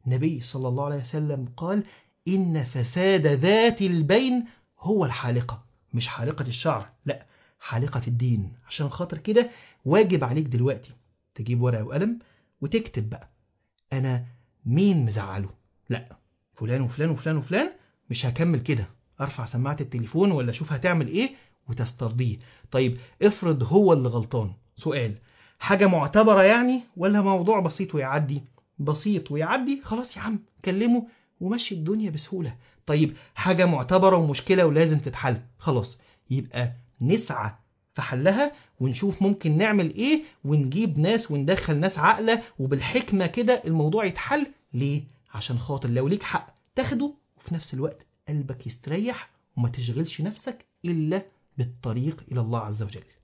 النبي صلى الله عليه وسلم قال إن فساد ذات البين هو الحالقة، مش حالقة الشعر، لا، حالقة الدين. عشان خاطر كده واجب عليك دلوقتي تجيب ورقة وقلم وتكتب بقى أنا مين مزعله. لا، فلان وفلان وفلان وفلان، مش هكمل كده، أرفع سماعة التليفون ولا أشوف هتعمل إيه وتسترضيه. طيب افرض هو اللي غلطان، سؤال، حاجة معتبرة يعني ولا موضوع بسيط ويعدي؟ بسيط ويعدي، خلاص يا عم كلمه ومشي الدنيا بسهولة. طيب حاجة معتبرة ومشكلة ولازم تتحل، خلاص يبقى نسعى في حلها ونشوف ممكن نعمل ايه، ونجيب ناس وندخل ناس عاقلة وبالحكمة كده الموضوع يتحل. ليه؟ عشان خاطر لو ليك حق تاخده، وفي نفس الوقت قلبك يستريح وما تشغلش نفسك إلا بالطريق إلى الله عز وجل.